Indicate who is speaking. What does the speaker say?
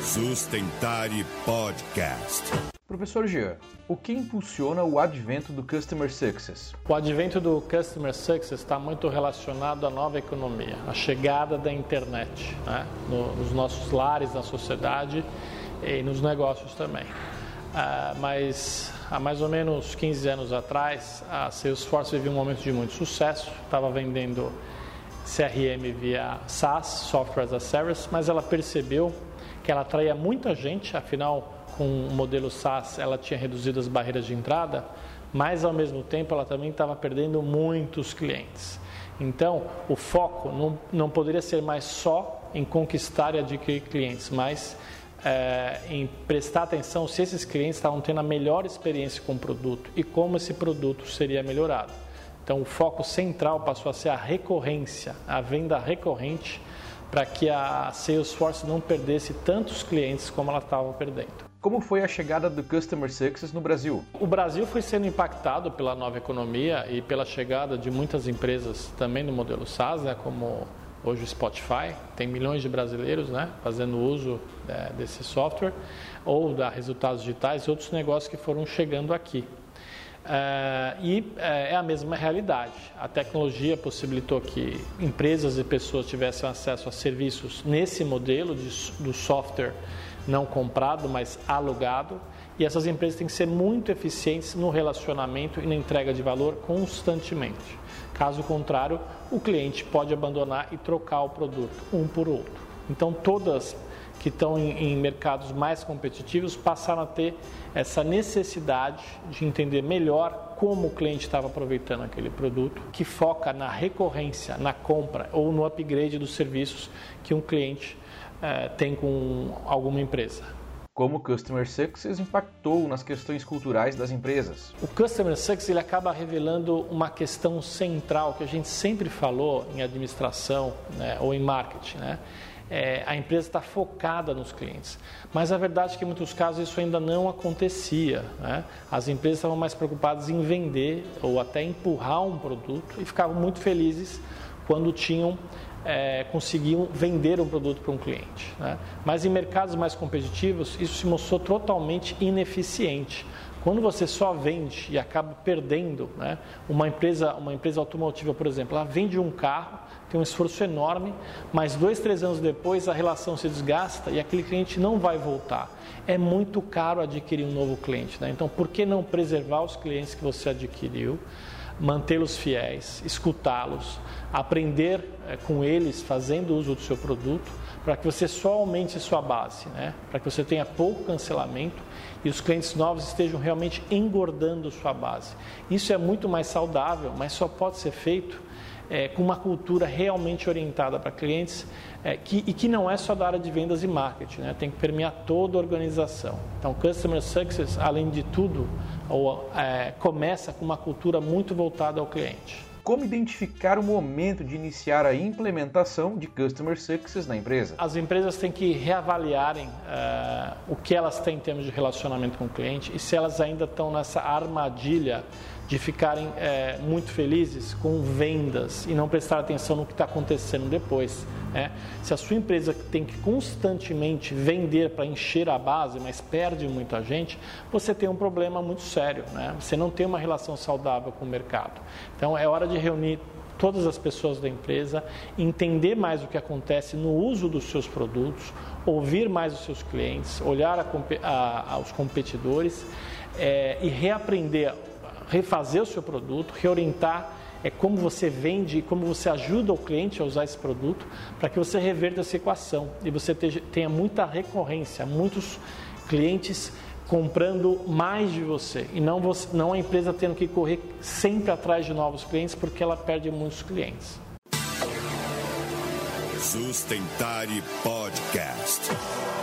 Speaker 1: Sustentare Podcast.
Speaker 2: Professor Jean, o que impulsiona o advento do Customer Success?
Speaker 3: O advento do Customer Success está muito relacionado à nova economia, à chegada da internet, né? Nos nossos lares, na sociedade e nos negócios também. Mas há mais ou menos 15 anos atrás, a Salesforce vivia um momento de muito sucesso, estava vendendo CRM via SaaS, Software as a Service, mas ela percebeu que ela atraía muita gente, afinal, com o modelo SaaS ela tinha reduzido as barreiras de entrada, mas ao mesmo tempo ela também estava perdendo muitos clientes. Então, o foco não poderia ser mais só em conquistar e adquirir clientes, mas em prestar atenção se esses clientes estavam tendo a melhor experiência com o produto e como esse produto seria melhorado. Então, o foco central passou a ser a recorrência, a venda recorrente, para que a Salesforce não perdesse tantos clientes como ela estava perdendo.
Speaker 2: Como foi a chegada do Customer Success no Brasil?
Speaker 3: O Brasil foi sendo impactado pela nova economia e pela chegada de muitas empresas também no modelo SaaS, né, como hoje o Spotify, tem milhões de brasileiros, né, fazendo uso desse software, ou da Resultados Digitais e outros negócios que foram chegando aqui. É a mesma realidade. A tecnologia possibilitou que empresas e pessoas tivessem acesso a serviços nesse modelo do software não comprado, mas alugado, e essas empresas têm que ser muito eficientes no relacionamento e na entrega de valor constantemente. Caso contrário, o cliente pode abandonar e trocar o produto um por outro. Então, todas que estão em mercados mais competitivos passaram a ter essa necessidade de entender melhor como o cliente estava aproveitando aquele produto, que foca na recorrência, na compra ou no upgrade dos serviços que um cliente tem com alguma empresa.
Speaker 2: Como o Customer Success impactou nas questões culturais das empresas?
Speaker 3: O Customer Success ele acaba revelando uma questão central que a gente sempre falou em administração, né, ou em marketing, né? A empresa está focada nos clientes, mas a verdade é que em muitos casos isso ainda não acontecia, né? As empresas estavam mais preocupadas em vender ou até empurrar um produto e ficavam muito felizes quando conseguiam vender um produto para um cliente, né? Mas em mercados mais competitivos isso se mostrou totalmente ineficiente. Quando você só vende e acaba perdendo, né? Uma empresa automotiva, por exemplo, ela vende um carro, tem um esforço enorme, mas 2-3 anos depois a relação se desgasta e aquele cliente não vai voltar. É muito caro adquirir um novo cliente, né? Então, por que não preservar os clientes que você adquiriu, mantê-los fiéis, escutá-los, aprender com eles fazendo uso do seu produto, para que você só aumente sua base, né? Para que você tenha pouco cancelamento e os clientes novos estejam realmente engordando sua base. Isso é muito mais saudável, mas só pode ser feito com uma cultura realmente orientada para clientes e que não é só da área de vendas e marketing, né? Tem que permear toda a organização. Então, Customer Success, além de tudo, começa com uma cultura muito voltada ao cliente.
Speaker 2: Como identificar o momento de iniciar a implementação de Customer Success na empresa?
Speaker 3: As empresas têm que reavaliarem o que elas têm em termos de relacionamento com o cliente e se elas ainda estão nessa armadilha de ficarem muito felizes com vendas e não prestar atenção no que está acontecendo depois, né? Se a sua empresa tem que constantemente vender para encher a base, mas perde muita gente, você tem um problema muito sério, né? Você não tem uma relação saudável com o mercado. Então é hora de reunir todas as pessoas da empresa, entender mais o que acontece no uso dos seus produtos, ouvir mais os seus clientes, olhar aos competidores e reaprender, refazer o seu produto, reorientar como você vende e como você ajuda o cliente a usar esse produto para que você reverta essa equação e você tenha muita recorrência, muitos clientes comprando mais de você e não a empresa tendo que correr sempre atrás de novos clientes porque ela perde muitos clientes.
Speaker 1: Sustentare Podcast.